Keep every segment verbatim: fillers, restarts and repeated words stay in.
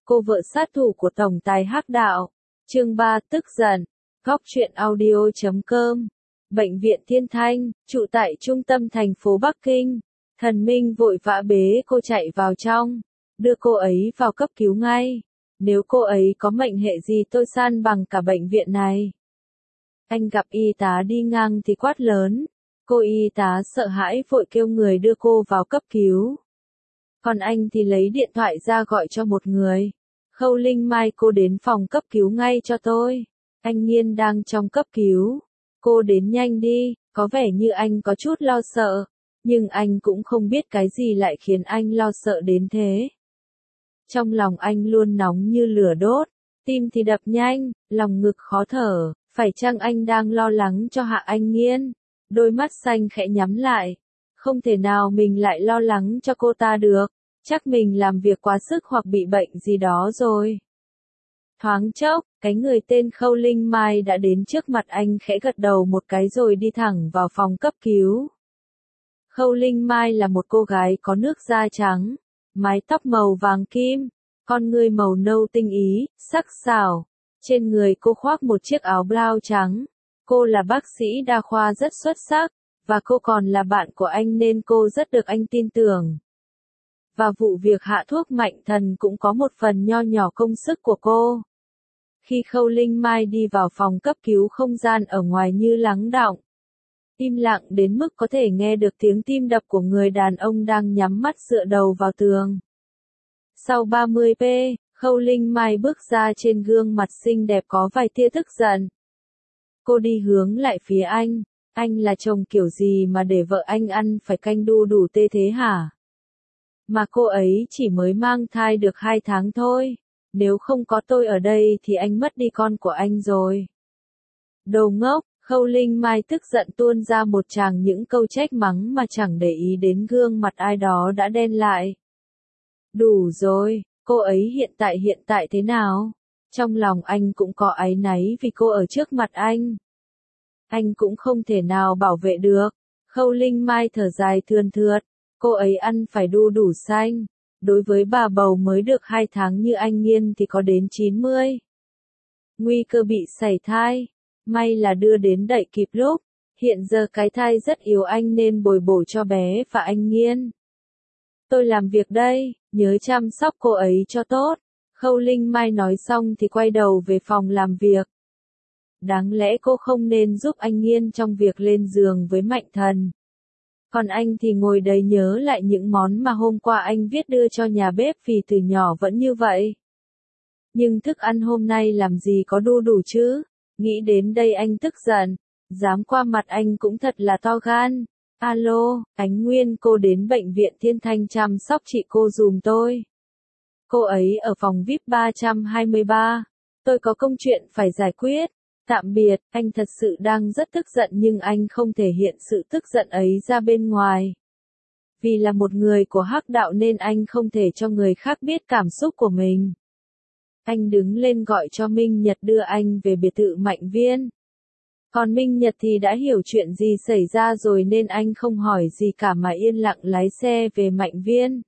cô vợ sát thủ của tổng tài hắc đạo. Chương ba tức giận. Góc truyện audio chấm com. Bệnh viện Thiên Thanh, trụ tại trung tâm thành phố Bắc Kinh. Thần Minh vội vã bế cô chạy vào trong, đưa cô ấy vào cấp cứu ngay. Nếu cô ấy có mệnh hệ gì tôi san bằng cả bệnh viện này. Anh gặp y tá đi ngang thì quát lớn. Cô y tá sợ hãi vội kêu người đưa cô vào cấp cứu. Còn anh thì lấy điện thoại ra gọi cho một người. Khâu Linh Mai, cô đến phòng cấp cứu ngay cho tôi. Anh Nghiên đang trong cấp cứu. Cô đến nhanh đi, có vẻ như anh có chút lo sợ. Nhưng anh cũng không biết cái gì lại khiến anh lo sợ đến thế. Trong lòng anh luôn nóng như lửa đốt, tim thì đập nhanh, lòng ngực khó thở, phải chăng anh đang lo lắng cho Hạ Anh Nghiên? Đôi mắt xanh khẽ nhắm lại, không thể nào mình lại lo lắng cho cô ta được, chắc mình làm việc quá sức hoặc bị bệnh gì đó rồi. Thoáng chốc, cái người tên Khâu Linh Mai đã đến trước mặt anh, khẽ gật đầu một cái rồi đi thẳng vào phòng cấp cứu. Khâu Linh Mai là một cô gái có nước da trắng, mái tóc màu vàng kim, con người màu nâu tinh ý, sắc sảo. Trên người cô khoác một chiếc áo blau trắng. Cô là bác sĩ đa khoa rất xuất sắc, và cô còn là bạn của anh nên cô rất được anh tin tưởng. Và vụ việc hạ thuốc mạnh thần cũng có một phần nho nhỏ công sức của cô. Khi Khâu Linh Mai đi vào phòng cấp cứu, không gian ở ngoài như lắng đọng. Im lặng đến mức có thể nghe được tiếng tim đập của người đàn ông đang nhắm mắt dựa đầu vào tường. Sau ba mươi phút, Khâu Linh Mai bước ra, trên gương mặt xinh đẹp có vài tia tức giận. Cô đi hướng lại phía anh. Anh là chồng kiểu gì mà để vợ anh ăn phải canh đu đủ tê thế hả? Mà cô ấy chỉ mới mang thai được hai tháng thôi. Nếu không có tôi ở đây thì anh mất đi con của anh rồi. Đồ ngốc! Khâu Linh Mai tức giận tuôn ra một tràng những câu trách mắng mà chẳng để ý đến gương mặt ai đó đã đen lại. Đủ rồi, cô ấy hiện tại hiện tại thế nào? Trong lòng anh cũng có áy náy vì cô ở trước mặt anh. Anh cũng không thể nào bảo vệ được. Khâu Linh Mai thở dài thườn thượt. Cô ấy ăn phải đu đủ xanh. Đối với bà bầu mới được hai tháng như anh Nghiên thì có đến chín mươi. Nguy cơ bị sảy thai. May là đưa đến đẩy kịp lúc. Hiện giờ cái thai rất yếu, anh nên bồi bổ cho bé và anh Nghiên. Tôi làm việc đây, nhớ chăm sóc cô ấy cho tốt. Khâu Linh Mai nói xong thì quay đầu về phòng làm việc. Đáng lẽ cô không nên giúp anh Nghiên trong việc lên giường với Mạnh Thần. Còn anh thì ngồi đấy nhớ lại những món mà hôm qua anh viết đưa cho nhà bếp, vì từ nhỏ vẫn như vậy. Nhưng thức ăn hôm nay làm gì có đu đủ chứ? Nghĩ đến đây anh tức giận. Dám qua mặt anh cũng thật là to gan. Alo, Ánh Nguyên, cô đến bệnh viện Thiên Thanh chăm sóc chị cô dùm tôi. Cô ấy ở phòng vi ai pi ba trăm hai mươi ba. Tôi có công chuyện phải giải quyết. Tạm biệt. Anh thật sự đang rất tức giận nhưng anh không thể hiện sự tức giận ấy ra bên ngoài. Vì là một người của hắc đạo nên anh không thể cho người khác biết cảm xúc của mình. Anh đứng lên gọi cho Minh Nhật đưa anh về biệt thự Mạnh Viên. Còn Minh Nhật thì đã hiểu chuyện gì xảy ra rồi nên anh không hỏi gì cả mà yên lặng lái xe về Mạnh Viên.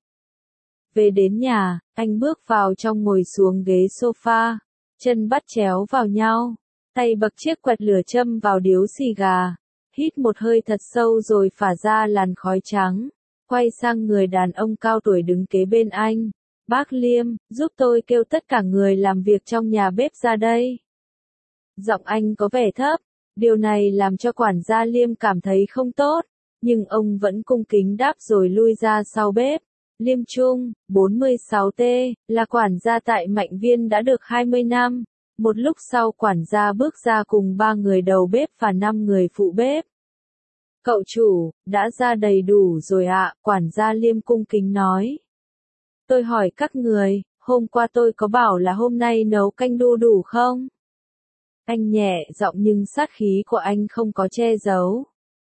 Về đến nhà, anh bước vào trong, ngồi xuống ghế sofa, chân bắt chéo vào nhau, tay bật chiếc quẹt lửa châm vào điếu xì gà, hít một hơi thật sâu rồi phả ra làn khói trắng, quay sang người đàn ông cao tuổi đứng kế bên anh. Bác Liêm, giúp tôi kêu tất cả người làm việc trong nhà bếp ra đây. Giọng anh có vẻ thấp, điều này làm cho quản gia Liêm cảm thấy không tốt, nhưng ông vẫn cung kính đáp rồi lui ra sau bếp. Liêm Trung, bốn mươi sáu tuổi, là quản gia tại Mạnh Viên đã được hai mươi năm. Một lúc sau quản gia bước ra cùng ba người đầu bếp và năm người phụ bếp. Cậu chủ, đã ra đầy đủ rồi ạ, quản gia Liêm cung kính nói. Tôi hỏi các người, hôm qua tôi có bảo là hôm nay nấu canh đu đủ không? Anh nhẹ giọng nhưng sát khí của anh không có che giấu.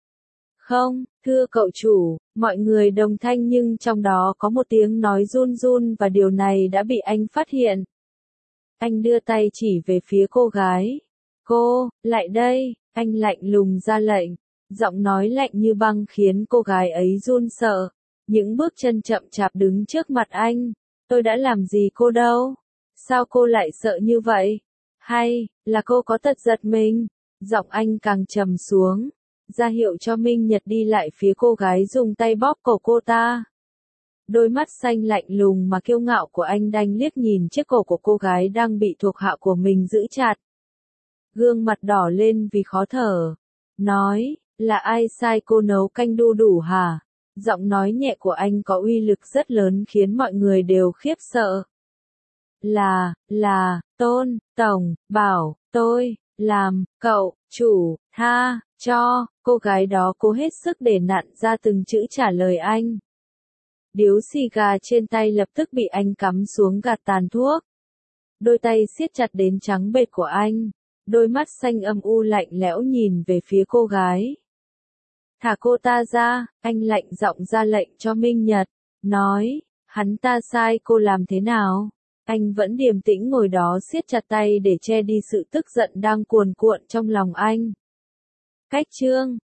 Không, thưa cậu chủ, mọi người đồng thanh nhưng trong đó có một tiếng nói run run và điều này đã bị anh phát hiện. Anh đưa tay chỉ về phía cô gái. Cô, lại đây, anh lạnh lùng ra lệnh. Giọng nói lạnh như băng khiến cô gái ấy run sợ. Những bước chân chậm chạp đứng trước mặt anh. Tôi đã làm gì cô đâu? Sao cô lại sợ như vậy? Hay, là cô có tật giật mình? Giọng anh càng trầm xuống, ra hiệu cho Minh Nhật đi lại phía cô gái dùng tay bóp cổ cô ta. Đôi mắt xanh lạnh lùng mà kiêu ngạo của anh đanh liếc nhìn chiếc cổ của cô gái đang bị thuộc hạ của mình giữ chặt. Gương mặt đỏ lên vì khó thở. Nói, là ai sai cô nấu canh đu đủ hả? Giọng nói nhẹ của anh có uy lực rất lớn khiến mọi người đều khiếp sợ. Là, là, Tôn, Tổng, bảo, tôi, làm, cậu, chủ, tha, cho, cô gái đó cố hết sức để nặn ra từng chữ trả lời anh. Điếu xì gà trên tay lập tức bị anh cắm xuống gạt tàn thuốc. Đôi tay siết chặt đến trắng bệch của anh, đôi mắt xanh âm u lạnh lẽo nhìn về phía cô gái. Thả cô ta ra, anh lạnh giọng ra lệnh cho Minh Nhật, nói, hắn ta sai cô làm thế nào? Anh vẫn điềm tĩnh ngồi đó siết chặt tay để che đi sự tức giận đang cuồn cuộn trong lòng anh. Cách chương